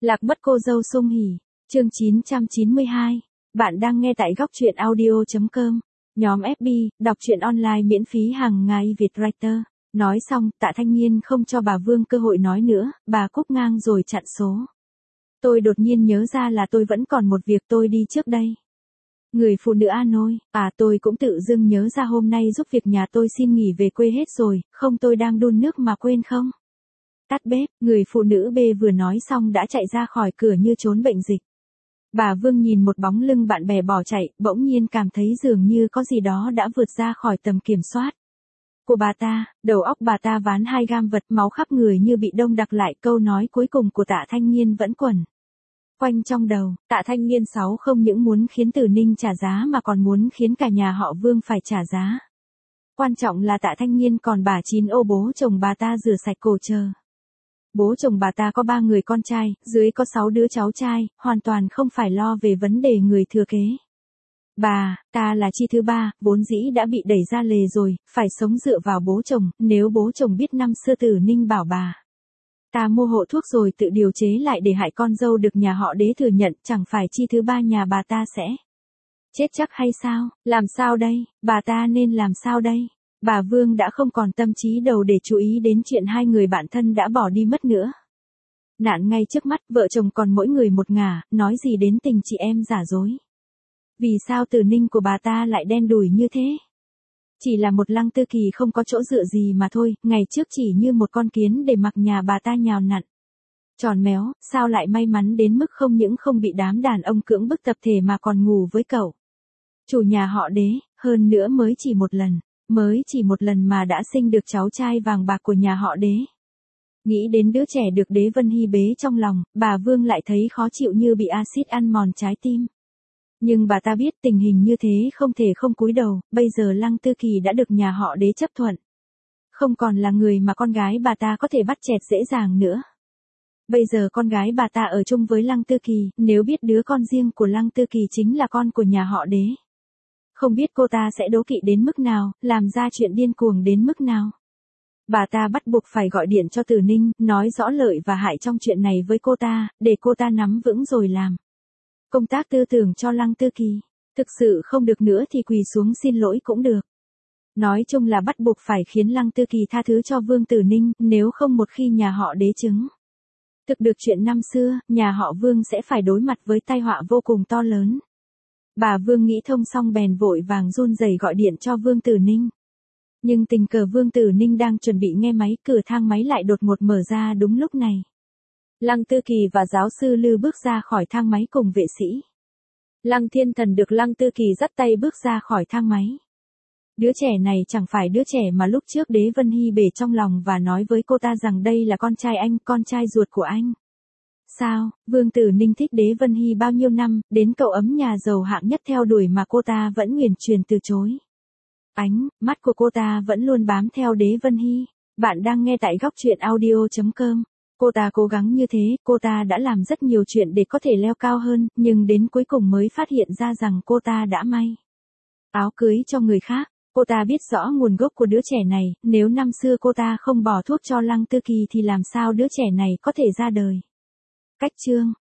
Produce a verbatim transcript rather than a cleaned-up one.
Lạc mất cô dâu Sung Hỉ, chương chín trăm chín mươi hai. Bạn đang nghe tại góc truyện audio chấm com. Nhóm ép bê, đọc truyện online miễn phí hàng ngày Việt Writer. Nói xong, Tạ Thanh Nghiên không cho bà Vương cơ hội nói nữa, bà cúp ngang rồi chặn số. Tôi đột nhiên nhớ ra là tôi vẫn còn một việc tôi đi trước đây. Người phụ nữ An ôi, à tôi cũng tự dưng nhớ ra hôm nay giúp việc nhà tôi xin nghỉ về quê hết rồi, không tôi đang đun nước mà quên không? Tắt bếp, người phụ nữ B vừa nói xong đã chạy ra khỏi cửa như trốn bệnh dịch. Bà Vương nhìn một bóng lưng bạn bè bỏ chạy, bỗng nhiên cảm thấy dường như có gì đó đã vượt ra khỏi tầm kiểm soát của bà ta, đầu óc bà ta ván hai gam vật, máu khắp người như bị đông đặc lại, câu nói cuối cùng của Tạ Thanh Nghiên vẫn quẩn quanh trong đầu. Tạ Thanh Nghiên sáu không những muốn khiến Tử Ninh trả giá mà còn muốn khiến cả nhà họ Vương phải trả giá. Quan trọng là Tạ Thanh Nghiên còn bà chín ô bố chồng bà ta rửa sạch cổ chờ. Bố chồng bà ta có ba người con trai, dưới có sáu đứa cháu trai, hoàn toàn không phải lo về vấn đề người thừa kế. Bà, ta là chi thứ ba, vốn dĩ đã bị đẩy ra lề rồi, phải sống dựa vào bố chồng, nếu bố chồng biết năm xưa Tử Ninh bảo bà ta mua hộ thuốc rồi tự điều chế lại để hại con dâu được nhà họ Đế thừa nhận, chẳng phải chi thứ ba nhà bà ta sẽ chết chắc hay sao? Làm sao đây? Bà ta nên làm sao đây? Bà Vương đã không còn tâm trí đầu để chú ý đến chuyện hai người bạn thân đã bỏ đi mất nữa. Nạn ngay trước mắt, vợ chồng còn mỗi người một ngả, nói gì đến tình chị em giả dối. Vì sao Tử Ninh của bà ta lại đen đủi như thế? Chỉ là một Lăng Tư Kỳ không có chỗ dựa gì mà thôi, ngày trước chỉ như một con kiến để mặc nhà bà ta nhào nặn. Tròn méo, sao lại may mắn đến mức không những không bị đám đàn ông cưỡng bức tập thể mà còn ngủ với cậu chủ nhà họ Đế, hơn nữa mới chỉ một lần, mới chỉ một lần mà đã sinh được cháu trai vàng bạc của nhà họ Đế. Nghĩ đến đứa trẻ được Đế Vân Hy bế trong lòng, bà Vương lại thấy khó chịu như bị axit ăn mòn trái tim. Nhưng bà ta biết tình hình như thế không thể không cúi đầu, bây giờ Lăng Tư Kỳ đã được nhà họ Đế chấp thuận. Không còn là người mà con gái bà ta có thể bắt chẹt dễ dàng nữa. Bây giờ con gái bà ta ở chung với Lăng Tư Kỳ, nếu biết đứa con riêng của Lăng Tư Kỳ chính là con của nhà họ Đế. Không biết cô ta sẽ đố kỵ đến mức nào, làm ra chuyện điên cuồng đến mức nào. Bà ta bắt buộc phải gọi điện cho Tử Ninh, nói rõ lợi và hại trong chuyện này với cô ta, để cô ta nắm vững rồi làm công tác tư tưởng cho Lăng Tư Kỳ. Thực sự không được nữa thì quỳ xuống xin lỗi cũng được. Nói chung là bắt buộc phải khiến Lăng Tư Kỳ tha thứ cho Vương Tử Ninh, nếu không một khi nhà họ Đế chứng thực được chuyện năm xưa, nhà họ Vương sẽ phải đối mặt với tai họa vô cùng to lớn. Bà Vương nghĩ thông xong bèn vội vàng run rẩy gọi điện cho Vương Tử Ninh. Nhưng tình cờ Vương Tử Ninh đang chuẩn bị nghe máy, cửa thang máy lại đột ngột mở ra đúng lúc này. Lăng Tư Kỳ và giáo sư Lư bước ra khỏi thang máy cùng vệ sĩ. Lăng Thiên Thần được Lăng Tư Kỳ dắt tay bước ra khỏi thang máy. Đứa trẻ này chẳng phải đứa trẻ mà lúc trước Đế Vân Hy bể trong lòng và nói với cô ta rằng đây là con trai anh, con trai ruột của anh. Sao, Vương Tử Ninh thích Đế Vân Hy bao nhiêu năm, đến cậu ấm nhà giàu hạng nhất theo đuổi mà cô ta vẫn nguyền truyền từ chối. Ánh mắt của cô ta vẫn luôn bám theo Đế Vân Hy. Bạn đang nghe tại góc truyện audio chấm com. Cô ta cố gắng như thế, cô ta đã làm rất nhiều chuyện để có thể leo cao hơn, nhưng đến cuối cùng mới phát hiện ra rằng cô ta đã may áo cưới cho người khác. Cô ta biết rõ nguồn gốc của đứa trẻ này, nếu năm xưa cô ta không bỏ thuốc cho Lăng Tư Kỳ thì làm sao đứa trẻ này có thể ra đời. Cách chương